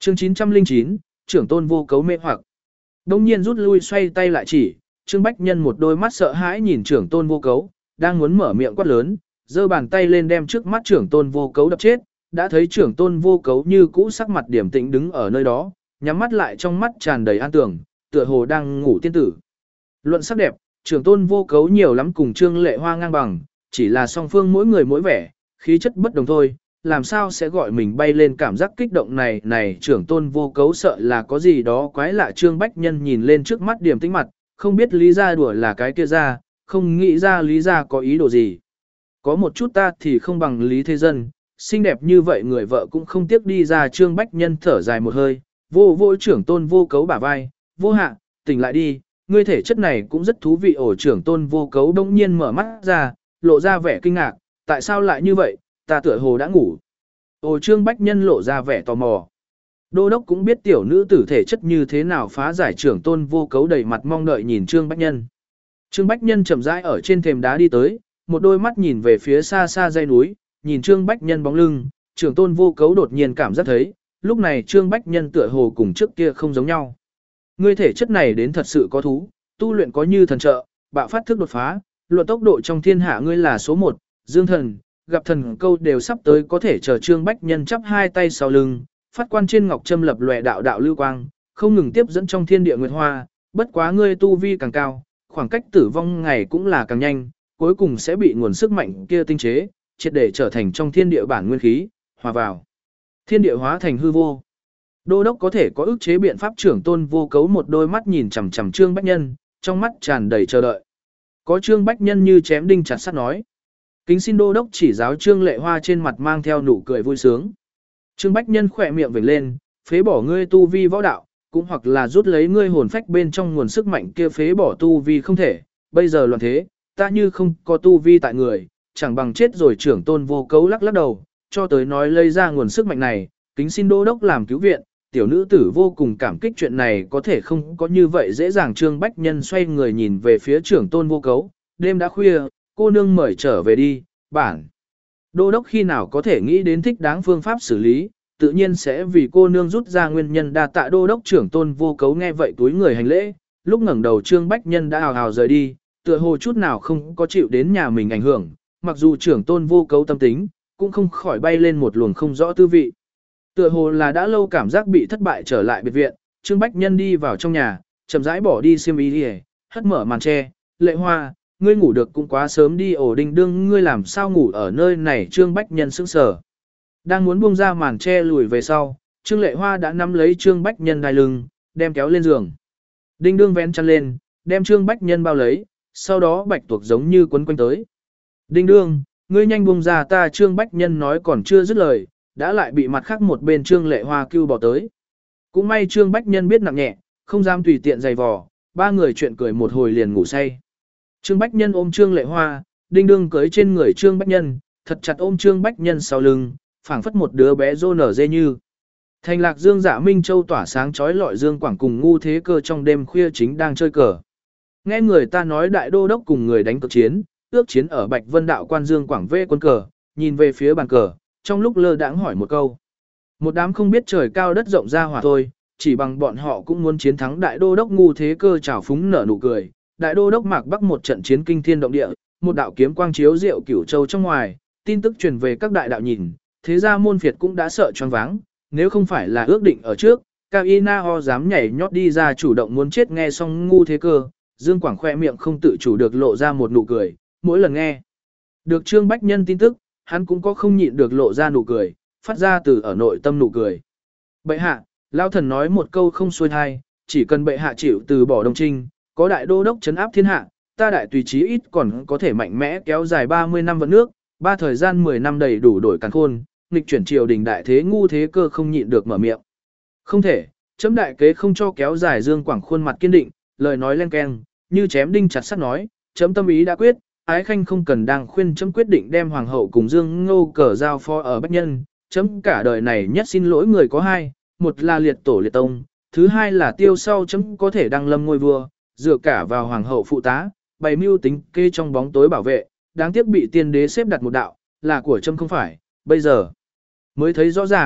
Chương 909, trưởng tôn vô cấu mê hoặc. Đông nhiên rút lui xoay tay lại chỉ, Trương Bách Nhân một đôi mắt sợ hãi nhìn trưởng tôn vô cấu, đang muốn mở miệng quát lớn, giơ bàn tay lên đem trước mắt trưởng tôn vô cấu đập chết, đã thấy trưởng tôn vô cấu như cũ sắc mặt điềm tĩnh đứng ở nơi đó, nhắm mắt lại trong mắt tràn đầy an tưởng, tựa hồ đang ngủ tiên tử. Luận sắc đẹp, trưởng tôn vô cấu nhiều lắm cùng Trương Lệ Hoa ngang bằng, chỉ là song phương mỗi người mỗi vẻ, khí chất bất đồng thôi, làm sao sẽ gọi mình bay lên cảm giác kích động này trưởng tôn vô cấu sợ là có gì đó quái lạ. Trương Bách Nhân nhìn lên trước mắt điềm tĩnh mặt, không biết lý ra đùa là cái kia ra, không nghĩ ra lý ra có ý đồ gì. Có một chút ta thì không bằng lý thế dân, xinh đẹp như vậy người vợ cũng không tiếc đi ra. Trương Bách Nhân thở dài một hơi, vô trưởng tôn vô cấu bả vai, vô hạ, tỉnh lại đi, ngươi thể chất này cũng rất thú vị. Ổ trưởng tôn vô cấu đông nhiên mở mắt ra, lộ ra vẻ kinh ngạc, tại sao lại như vậy, ta tựa hồ đã ngủ. Ồ, Trương Bách Nhân lộ ra vẻ tò mò. Đô đốc cũng biết tiểu nữ tử thể chất như thế nào phá giải. Trưởng tôn vô cấu đầy mặt mong đợi nhìn Trương Bách Nhân. Trương Bách Nhân chậm rãi ở trên thềm đá đi tới, một đôi mắt nhìn về phía xa xa dãy núi, nhìn Trương Bách Nhân bóng lưng, trưởng tôn vô cấu đột nhiên cảm giác thấy, lúc này Trương Bách Nhân tựa hồ cùng trước kia không giống nhau. Ngươi thể chất này đến thật sự có thú, tu luyện có như thần trợ, bạo phát thức đột phá, luận tốc độ trong thiên hạ ngươi là số 1, dương thần, gặp thần câu đều sắp tới. Có thể chờ. Trương Bách Nhân chắp hai tay sau lưng, phát quan trên ngọc châm lập lòe đạo đạo lưu quang, không ngừng tiếp dẫn trong thiên địa nguyệt hoa, bất quá ngươi tu vi càng cao, khoảng cách tử vong ngày cũng là càng nhanh, cuối cùng sẽ bị nguồn sức mạnh kia tinh chế, triệt để trở thành trong thiên địa bản nguyên khí, hòa vào thiên địa hóa thành hư vô. Đô đốc có thể có ức chế biện pháp. Trưởng tôn vô cấu một đôi mắt nhìn chằm chằm Trương Bách Nhân, trong mắt tràn đầy chờ đợi. Có. Trương Bách Nhân như chém đinh chặt sắt nói. Kính xin đô đốc chỉ giáo. Trương Lệ Hoa trên mặt mang theo nụ cười vui sướng. Trương Bách Nhân khỏe miệng vểnh lên, phế bỏ ngươi tu vi võ đạo, cũng hoặc là rút lấy ngươi hồn phách bên trong nguồn sức mạnh kia. Phế bỏ tu vi không thể, bây giờ loạn thế, ta như không có tu vi tại người, chẳng bằng chết rồi. Trưởng tôn vô cấu lắc lắc đầu, cho tới nói lấy ra nguồn sức mạnh này, kính xin đô đốc làm cứu viện. Tiểu nữ tử vô cùng cảm kích, chuyện này có thể không có như vậy dễ dàng. Trương Bách Nhân xoay người nhìn về phía trưởng tôn vô cấu, đêm đã khuya, cô nương mời trở về đi, bản đô đốc khi nào có thể nghĩ đến thích đáng phương pháp xử lý, tự nhiên sẽ vì cô nương rút ra nguyên nhân. Đa tạ đô đốc. Trưởng tôn vô cấu nghe vậy túi người hành lễ, lúc ngẩng đầu Trương Bách Nhân đã hào hào rời đi, tựa hồ chút nào không có chịu đến nhà mình ảnh hưởng, mặc dù trưởng tôn vô cấu tâm tính, cũng không khỏi bay lên một luồng không rõ tư vị. Tựa hồ là đã lâu cảm giác bị thất bại trở lại biệt viện, Trương Bách Nhân đi vào trong nhà, chậm rãi bỏ đi xiêm y đi, hất mở màn tre. Lệ Hoa, ngươi ngủ được cũng quá sớm đi. Ổ Đinh Đương, ngươi làm sao ngủ ở nơi này? Trương Bách Nhân sững sờ, đang muốn buông ra màn tre lùi về sau, Trương Lệ Hoa đã nắm lấy Trương Bách Nhân đai lưng, đem kéo lên giường. Đinh Đương vén chăn lên, đem Trương Bách Nhân bao lấy, sau đó bạch tuộc giống như quấn quanh tới. Đinh Đương, ngươi nhanh buông ra ta. Trương Bách Nhân nói còn chưa dứt lời, đã lại bị mặt khác một bên Trương Lệ Hoa cưu bỏ tới. Cũng may Trương Bách Nhân biết nặng nhẹ, không dám tùy tiện giày vò, ba người chuyện cười một hồi liền ngủ say. Trương Bách Nhân ôm Trương Lệ Hoa, Đinh Đương cưới trên người Trương Bách Nhân, thật chặt ôm Trương Bách Nhân sau lưng, phảng phất một đứa bé rô nở dê như. Thành Lạc Dương Dạ Minh Châu tỏa sáng chói lọi dương quảng cùng Ngu Thế Cơ trong đêm khuya chính đang chơi cờ. Nghe người ta nói đại đô đốc cùng người đánh cược chiến, ước chiến ở Bạch Vân Đạo quan Dương Quảng vê quân cờ, nhìn về phía bàn cờ, trong lúc lơ đãng hỏi một câu. Một đám không biết trời cao đất rộng ra hỏa thôi, chỉ bằng bọn họ cũng muốn chiến thắng đại đô đốc. Ngu Thế Cơ trào phúng nở nụ cười. Đại đô đốc Mạc Bắc một trận chiến kinh thiên động địa, một đạo kiếm quang chiếu diệu Cửu Châu trong ngoài, tin tức truyền về các đại đạo nhìn, thế gia môn phiệt cũng đã sợ choáng váng, nếu không phải là ước định ở trước, Cao Y Na Ho dám nhảy nhót đi ra chủ động muốn chết. Nghe xong Ngu Thế Cơ, Dương Quảng khoe miệng không tự chủ được lộ ra một nụ cười, mỗi lần nghe được Trương Bách Nhân tin tức, hắn cũng có không nhịn được lộ ra nụ cười, phát ra từ ở nội tâm nụ cười. Bệ hạ, Lão thần nói một câu không xuôi thai, chỉ cần bệ hạ chịu từ bỏ Đông Trinh, có đại đô đốc trấn áp thiên hạ, ta đại tùy chí ít còn có thể mạnh mẽ kéo dài 30 năm vận nước, thời gian 10 năm đầy đủ đổi càn khôn, nghịch chuyển triều đình đại thế. Ngu Thế Cơ không nhịn được mở miệng. Không thể, chấm đại kế không cho kéo dài. Dương Quảng khuôn mặt kiên định, lời nói len keng, như chém đinh chặt sắt nói, chấm tâm ý đã quyết, ái khanh không cần đang khuyên chấm quyết định đem hoàng hậu cùng Dương Ngô cờ giao phó ở Bách Nhân, chấm cả đời này nhất xin lỗi người có hai, một là liệt tổ liệt tông, thứ hai là tiêu sau chấm có thể đăng lâm ngôi vua, dựa cả vào hoàng hậu phụ tá, bày mưu tính kê trong bóng tối bảo vệ, đáng tiếc bị tiên đế xếp đặt một đạo, là của chấm không phải, bây giờ mới thấy rõ ràng,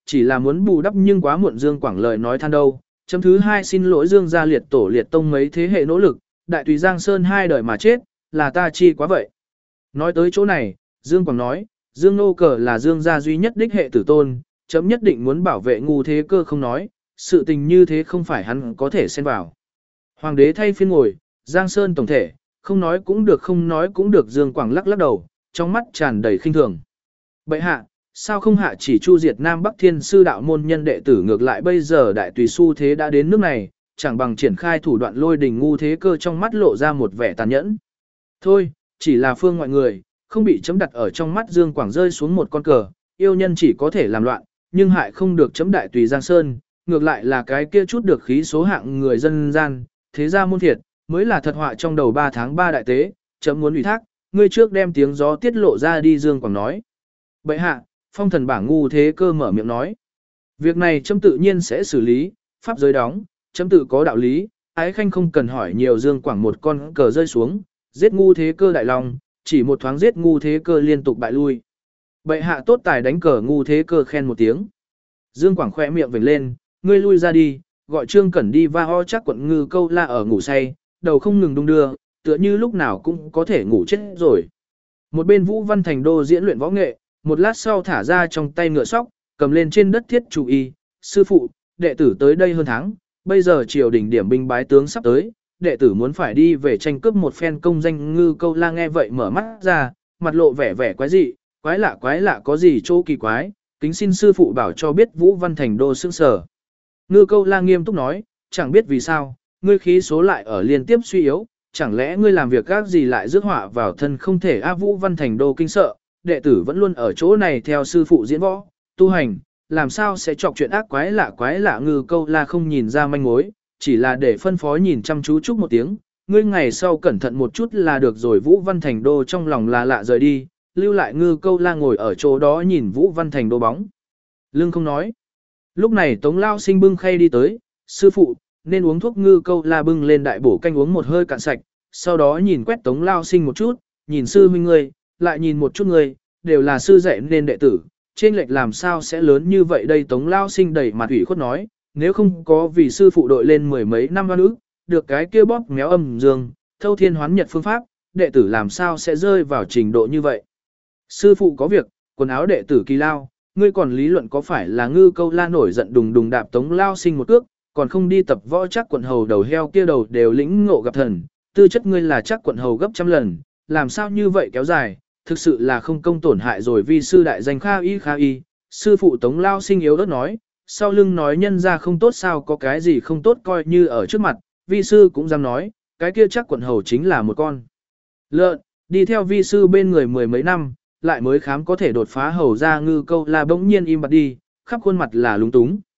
Chỉ là muốn bù đắp nhưng quá muộn Dương Quảng lời nói than đâu. Chấm thứ 2 xin lỗi Dương gia liệt tổ liệt tông mấy thế hệ nỗ lực, đại tùy Giang Sơn 2 đời mà chết, là ta chi quá vậy. Nói tới chỗ này, Dương Quảng nói, Dương Nô Cờ là Dương gia duy nhất đích hệ tử tôn, chấm nhất định muốn bảo vệ ngu thế cơ không nói, sự tình như thế không phải hắn có thể xen vào. Hoàng đế thay phiên ngồi, Giang Sơn tổng thể, không nói cũng được không nói cũng được Dương Quảng lắc lắc đầu, trong mắt tràn đầy khinh thường. Bệ hạ, sao không hạ chỉ chu diệt Nam Bắc Thiên sư đạo môn nhân đệ tử ngược lại bây giờ đại tùy xu thế đã đến nước này, chẳng bằng triển khai thủ đoạn lôi đình ngu thế cơ trong mắt lộ ra một vẻ tàn nhẫn. Thôi, chỉ là phương ngoại người, không bị chấm đặt ở trong mắt Dương Quảng rơi xuống một con cờ, yêu nhân chỉ có thể làm loạn, nhưng hại không được chấm đại tùy Giang Sơn, ngược lại là cái kia chút được khí số hạng người dân gian, thế ra môn thiệt, mới là thật họa trong đầu 3 tháng 3 đại tế, chấm muốn ủy thác, ngươi trước đem tiếng gió tiết lộ ra đi. Dương Quảng nói. Bệ hạ, phong thần bảng ngu thế cơ mở miệng nói. Việc này chấm tự nhiên sẽ xử lý, pháp giới đóng, chấm tự có đạo lý, ái khanh không cần hỏi nhiều. Dương Quảng một con cờ rơi xuống, giết ngu thế cơ đại long, chỉ một thoáng giết ngu thế cơ liên tục bại lui. Bệ hạ tốt tài đánh cờ. Ngu thế cơ khen một tiếng. Dương Quảng khỏe miệng vểnh lên, ngươi lui ra đi, gọi Trương Cẩn đi va ho chắc quận Ngư Câu La ở ngủ say, đầu không ngừng đung đưa, tựa như lúc nào cũng có thể ngủ chết rồi. Một bên Vũ Văn Thành Đô diễn luyện võ nghệ, một lát sau thả ra trong tay ngựa sóc, cầm lên trên đất thiết chủ y, sư phụ, đệ tử tới đây hơn tháng, bây giờ triều đình điểm binh bái tướng sắp tới, đệ tử muốn phải đi về tranh cướp một phen công danh. Ngư Câu La nghe vậy mở mắt ra, mặt lộ vẻ vẻ quái dị, quái lạ có gì chỗ kỳ quái, kính xin sư phụ bảo cho biết. Vũ Văn Thành Đô sững sờ. Ngư Câu La nghiêm túc nói, chẳng biết vì sao, ngươi khí số lại ở liên tiếp suy yếu, chẳng lẽ ngươi làm việc các gì lại rước họa vào thân không thể. Vũ Văn Thành Đô kinh sợ, đệ tử vẫn luôn ở chỗ này theo sư phụ diễn võ, tu hành, làm sao sẽ chọc chuyện ác quái lạ. Ngư Câu La không nhìn ra manh mối, chỉ là để phân phó nhìn chăm chú chúc một tiếng, ngươi ngày sau cẩn thận một chút là được rồi. Vũ Văn Thành Đô trong lòng là lạ rời đi, lưu lại Ngư Câu La ngồi ở chỗ đó nhìn Vũ Văn Thành Đô bóng lưng không nói. Lúc này Tống Lao Sinh bưng khay đi tới, sư phụ, nên uống thuốc. Ngư Câu La bưng lên đại bổ canh uống một hơi cạn sạch, sau đó nhìn quét Tống Lao Sinh một chút, nhìn sư huynh ngươi, lại nhìn một chút ngươi, đều là sư dạy nên đệ tử, trên lệch làm sao sẽ lớn như vậy đây. Tống Lao Sinh đầy mặt ủy khuất nói, nếu không có vì sư phụ đội lên 10 mấy năm oan ức, được cái kia bóp méo âm dương, thâu thiên hoán nhật phương pháp, đệ tử làm sao sẽ rơi vào trình độ như vậy. Sư phụ có việc, quần áo đệ tử kỳ lao, ngươi còn lý luận có phải là. Ngư Câu La nổi giận đùng đùng đạp Tống Lao Sinh một cước, còn không đi tập võ chắc quận hầu đầu heo kia đầu đều lĩnh ngộ gặp thần, tư chất ngươi là chắc quận hầu gấp trăm lần, làm sao như vậy kéo dài, thực sự là không công tổn hại rồi. Vi sư đại danh Kha Y. Sư phụ Tống Lao Sinh yếu ớt nói, sau lưng nói nhân ra không tốt sao có cái gì không tốt, coi như ở trước mặt, vi sư cũng dám nói, cái kia chắc quận hầu chính là một con lợn, đi theo vi sư bên người 10 mấy năm, lại mới khám có thể đột phá hầu ra. Ngư Câu La bỗng nhiên im bặt đi, khắp khuôn mặt là lúng túng.